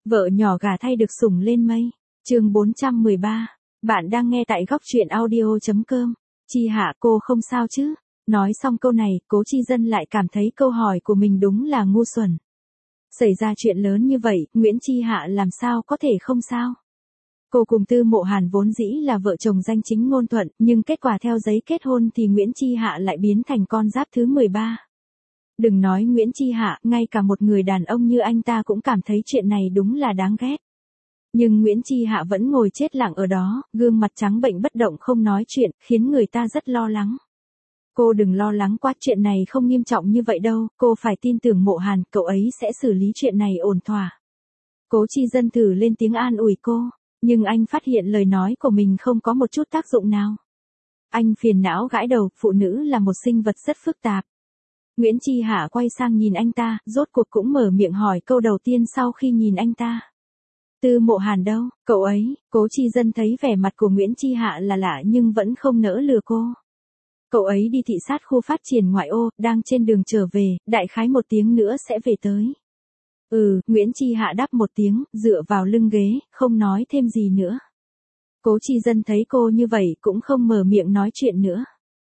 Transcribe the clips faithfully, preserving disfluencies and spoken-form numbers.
Vợ nhỏ gả thay được sủng lên mây. Chương bốn trăm mười ba. Bạn đang nghe tại góc truyện audio chấm com. Chi Hạ, cô không sao chứ? Nói xong câu này, Cố Chi Dân lại cảm thấy câu hỏi của mình đúng là ngu xuẩn. Xảy ra chuyện lớn như vậy, Nguyễn Chi Hạ làm sao có thể không sao? Cô cùng Tư Mộ Hàn vốn dĩ là vợ chồng danh chính ngôn thuận, nhưng kết quả theo giấy kết hôn thì Nguyễn Chi Hạ lại biến thành con giáp thứ mười ba. Đừng nói Nguyễn Chi Hạ, ngay cả một người đàn ông như anh ta cũng cảm thấy chuyện này đúng là đáng ghét. Nhưng Nguyễn Chi Hạ vẫn ngồi chết lặng ở đó, gương mặt trắng bệnh bất động không nói chuyện, khiến người ta rất lo lắng. Cô đừng lo lắng quá, chuyện này không nghiêm trọng như vậy đâu, cô phải tin tưởng Mộ Hàn, cậu ấy sẽ xử lý chuyện này ổn thỏa. Cố Chi Dân thử lên tiếng an ủi cô, nhưng anh phát hiện lời nói của mình không có một chút tác dụng nào. Anh phiền não gãi đầu, phụ nữ là một sinh vật rất phức tạp. Nguyễn Chi Hạ quay sang nhìn anh ta, rốt cuộc cũng mở miệng hỏi câu đầu tiên sau khi nhìn anh ta. Tư Mộ Hàn đâu, cậu ấy? Cố Chi Dân thấy vẻ mặt của Nguyễn Chi Hạ là lạ nhưng vẫn không nỡ lừa cô. Cậu ấy đi thị sát khu phát triển ngoại ô, đang trên đường trở về, đại khái một tiếng nữa sẽ về tới. Ừ, Nguyễn Chi Hạ đáp một tiếng, dựa vào lưng ghế, không nói thêm gì nữa. Cố Chi Dân thấy cô như vậy cũng không mở miệng nói chuyện nữa.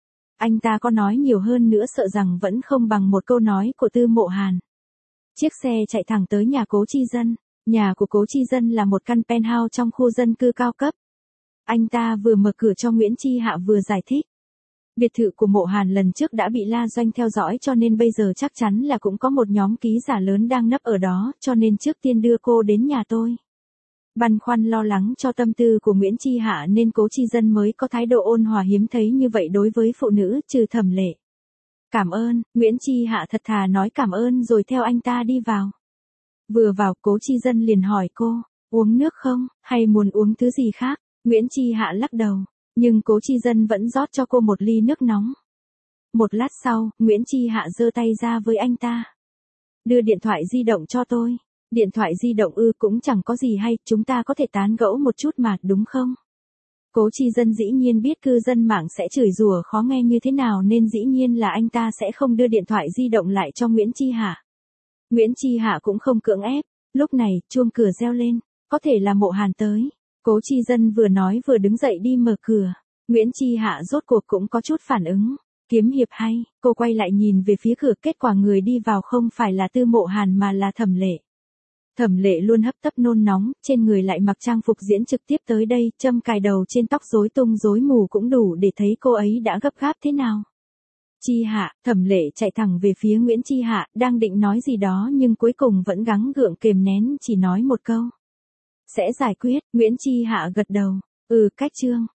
Anh ta có nói nhiều hơn nữa sợ rằng vẫn không bằng một câu nói của Tư Mộ Hàn. Chiếc xe chạy thẳng tới nhà Cố Chi Dân. Nhà của Cố Chi Dân là một căn penthouse trong khu dân cư cao cấp. Anh ta vừa mở cửa cho Nguyễn Chi Hạ vừa giải thích. Biệt thự của Mộ Hàn lần trước đã bị La Doanh theo dõi cho nên bây giờ chắc chắn là cũng có một nhóm ký giả lớn đang nấp ở đó, cho nên trước tiên đưa cô đến nhà tôi. Băn khoăn lo lắng cho tâm tư của Nguyễn Chi Hạ nên Cố Chi Dân mới có thái độ ôn hòa hiếm thấy như vậy đối với phụ nữ, trừ Thẩm Lệ. Cảm ơn, Nguyễn Chi Hạ thật thà nói cảm ơn rồi theo anh ta đi vào. Vừa vào, Cố Chi Dân liền hỏi cô, uống nước không, hay muốn uống thứ gì khác? Nguyễn Chi Hạ lắc đầu, nhưng Cố Chi Dân vẫn rót cho cô một ly nước nóng. Một lát sau, Nguyễn Chi Hạ giơ tay ra với anh ta. Đưa điện thoại di động cho tôi. Điện thoại di động ư, cũng chẳng có gì hay, chúng ta có thể tán gẫu một chút mà, đúng không? Cố Chi Dân dĩ nhiên biết cư dân mạng sẽ chửi rủa khó nghe như thế nào nên dĩ nhiên là anh ta sẽ không đưa điện thoại di động lại cho Nguyễn Chi Hạ. Nguyễn Chi Hạ cũng không cưỡng ép, lúc này, chuông cửa reo lên, có thể là Mộ Hàn tới. Cố Chi Dân vừa nói vừa đứng dậy đi mở cửa. Nguyễn Chi Hạ rốt cuộc cũng có chút phản ứng. Kiếm hiệp hay, cô quay lại nhìn về phía cửa, kết quả người đi vào không phải là Tư Mộ Hàn mà là Thẩm Lệ. Thẩm Lệ luôn hấp tấp nôn nóng, trên người lại mặc trang phục diễn trực tiếp tới đây, châm cài đầu trên tóc rối tung rối mù cũng đủ để thấy cô ấy đã gấp gáp thế nào. Chi Hạ, Thẩm Lệ chạy thẳng về phía Nguyễn Chi Hạ, đang định nói gì đó nhưng cuối cùng vẫn gắng gượng kềm nén chỉ nói một câu. Sẽ giải quyết, Nguyễn Chi Hạ gật đầu, ừ cách trương,